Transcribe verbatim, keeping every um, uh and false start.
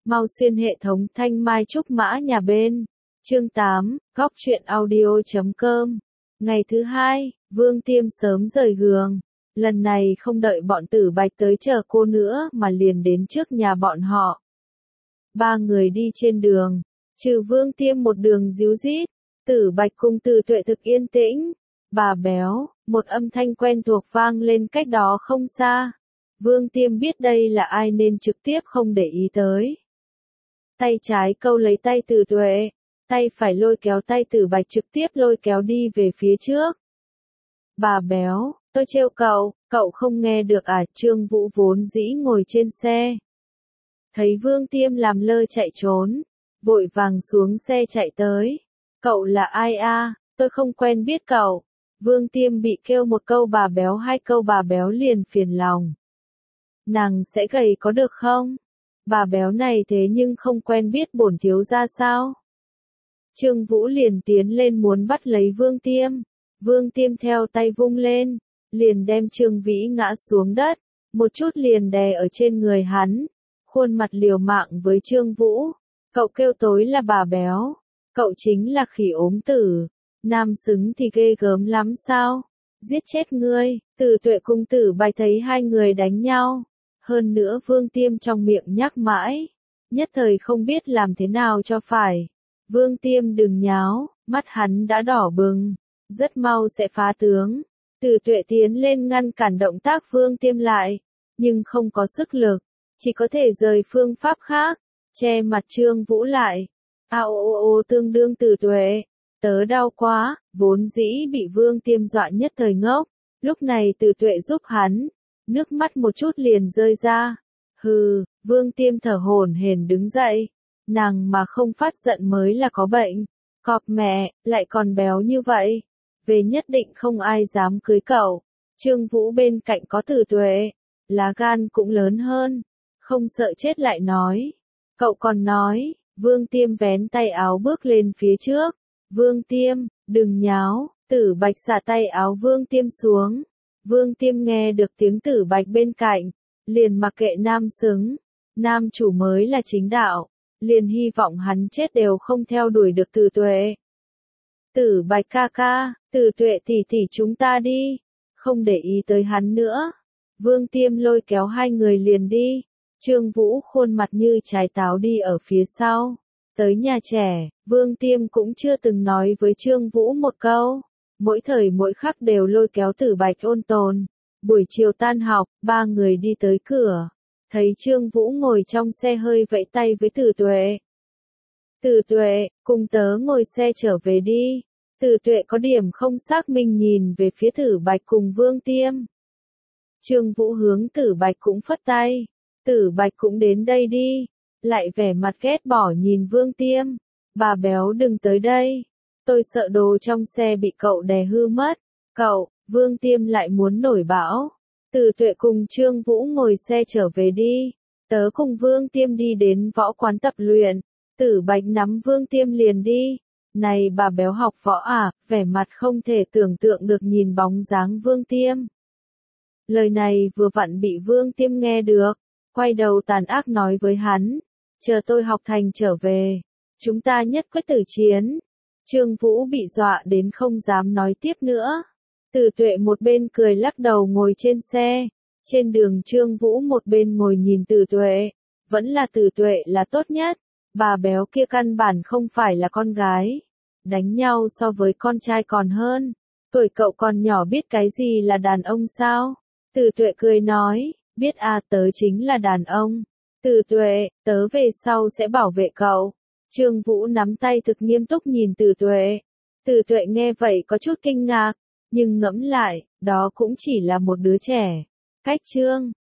Mau xuyên hệ thống thanh mai trúc mã nhà bên. Chương tám, góc truyện audio chấm com. Ngày thứ hai, Vương Tiêm sớm rời giường. Lần này không đợi bọn Tử Bạch tới chờ cô nữa mà liền đến trước nhà bọn họ. Ba người đi trên đường, trừ Vương Tiêm một đường díu dít, Tử Bạch cùng Từ Tuệ thực yên tĩnh. Bà béo, một âm thanh quen thuộc vang lên cách đó không xa. Vương Tiêm biết đây là ai nên trực tiếp không để ý tới. Tay trái câu lấy tay Từ Tuệ, tay phải lôi kéo tay Tử Bạch trực tiếp lôi kéo đi về phía trước. Bà béo, tôi trêu cậu, cậu không nghe được à? Trương Vũ vốn dĩ ngồi trên xe. Thấy Vương Tiêm làm lơ chạy trốn, vội vàng xuống xe chạy tới. Cậu là ai a? Tôi không quen biết cậu. Vương Tiêm bị kêu một câu bà béo hai câu bà béo liền phiền lòng. Nàng sẽ gầy có được không? Bà béo này thế nhưng không quen biết bổn thiếu gia sao? Trương Vũ liền tiến lên muốn bắt lấy Vương Tiêm. Vương Tiêm theo tay vung lên, liền đem Trương Vĩ ngã xuống đất, một chút liền đè ở trên người hắn, khuôn mặt liều mạng với Trương Vũ. Cậu kêu tối là bà béo, cậu chính là khỉ ốm tử, nam xứng thì ghê gớm lắm sao? Giết chết ngươi. Từ Tuệ cùng Tử Bạch thấy hai người đánh nhau, hơn nữa Vương Tiêm trong miệng nhắc mãi, nhất thời không biết làm thế nào cho phải. Vương Tiêm đừng nháo, mắt hắn đã đỏ bừng, rất mau sẽ phá tướng. Từ Tuệ tiến lên ngăn cản động tác Vương Tiêm lại, nhưng không có sức lực, chỉ có thể rời phương pháp khác, che mặt Trương Vũ lại. A ô ô ô tương đương Từ Tuệ, tớ đau quá. Vốn dĩ bị Vương Tiêm dọa nhất thời ngốc, lúc này Từ Tuệ giúp hắn, nước mắt một chút liền rơi ra. Hừ, Vương Tiêm thở hổn hển đứng dậy, nàng mà không phát giận mới là có bệnh. Cọp mẹ, lại còn béo như vậy, về nhất định không ai dám cưới cậu. Trương Vũ bên cạnh có Từ Tuệ, lá gan cũng lớn hơn, không sợ chết lại nói. Cậu còn nói. Vương Tiêm vén tay áo bước lên phía trước. Vương Tiêm, đừng nháo. Tử Bạch xả tay áo Vương Tiêm xuống. Vương Tiêm nghe được tiếng Tử Bạch bên cạnh, liền mặc kệ nam xứng, nam chủ mới là chính đạo, liền hy vọng hắn chết đều không theo đuổi được Từ Tuệ. Tử Bạch ca ca, Từ Tuệ tỷ tỷ chúng ta đi, không để ý tới hắn nữa. Vương Tiêm lôi kéo hai người liền đi. Trương Vũ khuôn mặt như trái táo đi ở phía sau. Tới nhà trẻ, Vương Tiêm cũng chưa từng nói với Trương Vũ một câu. Mỗi thời mỗi khắc đều lôi kéo Tử Bạch ôn tồn. Buổi chiều tan học, ba người đi tới cửa. Thấy Trương Vũ ngồi trong xe hơi vẫy tay với Từ Tuệ. Từ Tuệ, cùng tớ ngồi xe trở về đi. Từ Tuệ có điểm không xác minh nhìn về phía Tử Bạch cùng Vương Tiêm. Trương Vũ hướng Tử Bạch cũng phất tay. Tử Bạch cũng đến đây đi. Lại vẻ mặt ghét bỏ nhìn Vương Tiêm. Bà béo đừng tới đây. Tôi sợ đồ trong xe bị cậu đè hư mất. Cậu, Vương Tiêm lại muốn nổi bão. Từ Tuệ cùng Trương Vũ ngồi xe trở về đi. Tớ cùng Vương Tiêm đi đến võ quán tập luyện. Tử Bạch nắm Vương Tiêm liền đi. Này bà béo học võ à? Vẻ mặt không thể tưởng tượng được nhìn bóng dáng Vương Tiêm. Lời này vừa vặn bị Vương Tiêm nghe được. Quay đầu tàn ác nói với hắn. Chờ tôi học thành trở về, chúng ta nhất quyết tử chiến. Trương Vũ bị dọa đến không dám nói tiếp nữa. Từ Tuệ một bên cười lắc đầu ngồi trên xe. Trên đường Trương Vũ một bên ngồi nhìn Từ Tuệ. Vẫn là Từ Tuệ là tốt nhất. Bà béo kia căn bản không phải là con gái. Đánh nhau so với con trai còn hơn. Tuổi cậu còn nhỏ biết cái gì là đàn ông sao? Từ Tuệ cười nói. Biết à, tớ chính là đàn ông. Từ Tuệ, tớ về sau sẽ bảo vệ cậu. Trương Vũ nắm tay thực nghiêm túc nhìn Từ Tuệ. Từ Tuệ nghe vậy có chút kinh ngạc, nhưng ngẫm lại, đó cũng chỉ là một đứa trẻ. Cách chương